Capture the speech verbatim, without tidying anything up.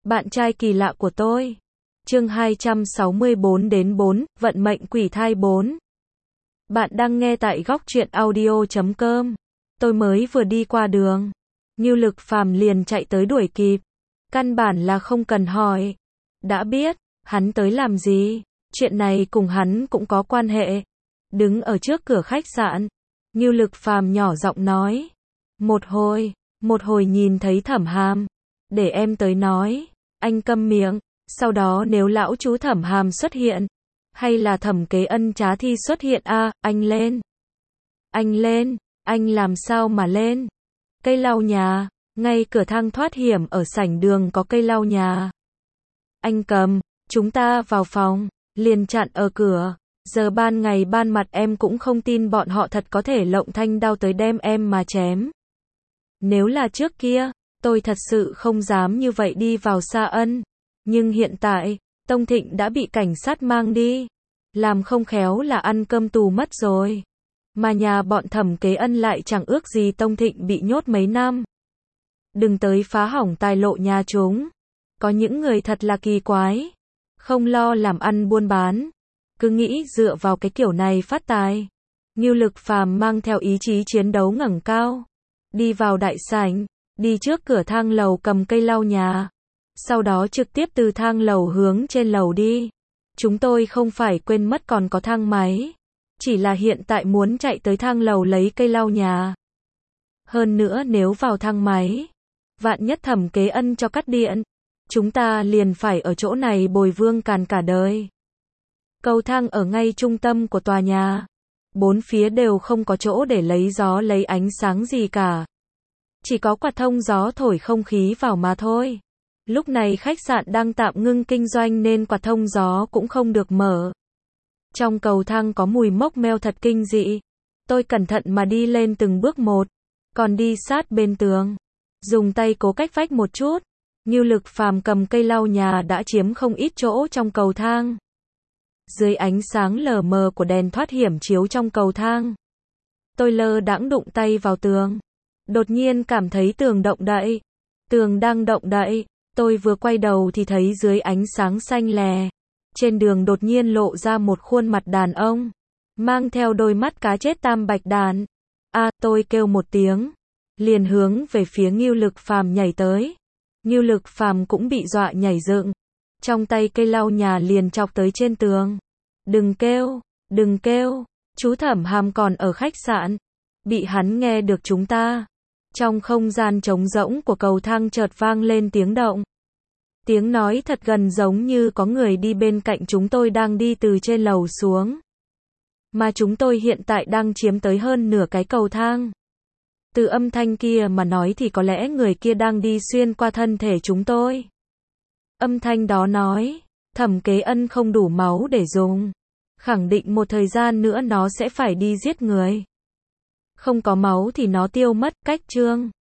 Bạn trai kỳ lạ của tôi. Chương hai trăm sáu mươi bốn đến bốn, vận mệnh quỷ thai bốn. Bạn đang nghe tại góc truyện audio chấm com. Tôi mới vừa đi qua đường, Ngưu Lực Phàm liền chạy tới đuổi kịp. Căn bản là không cần hỏi. Đã biết, hắn tới làm gì, chuyện này cùng hắn cũng có quan hệ. Đứng ở trước cửa khách sạn, Ngưu Lực Phàm nhỏ giọng nói. Một hồi, một hồi nhìn thấy Thẩm Hàm. Để em tới nói. Anh câm miệng. Sau đó nếu lão chú Thẩm Hàm xuất hiện, hay là Thẩm Kế Ân Trá Thi xuất hiện a, à, anh lên. Anh lên, anh làm sao mà lên? Cây lau nhà, ngay cửa thang thoát hiểm ở sảnh đường có cây lau nhà. Anh cầm, chúng ta vào phòng, liền chặn ở cửa. Giờ ban ngày ban mặt em cũng không tin bọn họ thật có thể lộng thanh đao tới đem em mà chém. Nếu là trước kia, tôi thật sự không dám như vậy đi vào Sa Ân. Nhưng hiện tại, Tông Thịnh đã bị cảnh sát mang đi. Làm không khéo là ăn cơm tù mất rồi. Mà nhà bọn Thẩm Kế Ân lại chẳng ước gì Tông Thịnh bị nhốt mấy năm. Đừng tới phá hỏng tài lộ nhà chúng. Có những người thật là kỳ quái. Không lo làm ăn buôn bán. Cứ nghĩ dựa vào cái kiểu này phát tài. Ngưu Lực Phàm mang theo ý chí chiến đấu ngẩng cao. Đi vào đại sảnh. Đi trước cửa thang lầu cầm cây lau nhà. Sau đó trực tiếp từ thang lầu hướng trên lầu đi. Chúng tôi không phải quên mất còn có thang máy. Chỉ là hiện tại muốn chạy tới thang lầu lấy cây lau nhà. Hơn nữa nếu vào thang máy, vạn nhất Thẩm Kế Ân cho cắt điện, chúng ta liền phải ở chỗ này bồi vương càn cả đời. Cầu thang ở ngay trung tâm của tòa nhà. Bốn phía đều không có chỗ để lấy gió lấy ánh sáng gì cả. Chỉ có quạt thông gió thổi không khí vào mà thôi. Lúc này khách sạn đang tạm ngưng kinh doanh nên quạt thông gió cũng không được mở. Trong cầu thang có mùi mốc meo thật kinh dị. Tôi cẩn thận mà đi lên từng bước một, còn đi sát bên tường. Dùng tay cố cách vách một chút. Ngưu Lực Phàm cầm cây lau nhà đã chiếm không ít chỗ trong cầu thang. Dưới ánh sáng lờ mờ của đèn thoát hiểm chiếu trong cầu thang, tôi lơ đãng đụng tay vào tường. Đột nhiên cảm thấy tường động đậy. Tường đang động đậy. Tôi vừa quay đầu thì thấy dưới ánh sáng xanh lè, trên đường đột nhiên lộ ra một khuôn mặt đàn ông, mang theo đôi mắt cá chết tam bạch đàn. A, à, tôi kêu một tiếng, liền hướng về phía Ngưu Lực Phàm nhảy tới. Ngưu Lực Phàm cũng bị dọa nhảy dựng, trong tay cây lau nhà liền chọc tới trên tường. Đừng kêu, đừng kêu, chú Thẩm Hàm còn ở khách sạn. Bị hắn nghe được chúng ta. Trong không gian trống rỗng của cầu thang chợt vang lên tiếng động. Tiếng nói thật gần giống như có người đi bên cạnh chúng tôi đang đi từ trên lầu xuống. Mà chúng tôi hiện tại đang chiếm tới hơn nửa cái cầu thang. Từ âm thanh kia mà nói thì có lẽ người kia đang đi xuyên qua thân thể chúng tôi. Âm thanh đó nói, Thẩm Kế Ân không đủ máu để dùng. Khẳng định một thời gian nữa nó sẽ phải đi giết người. Không có máu thì nó tiêu mất, cách chương.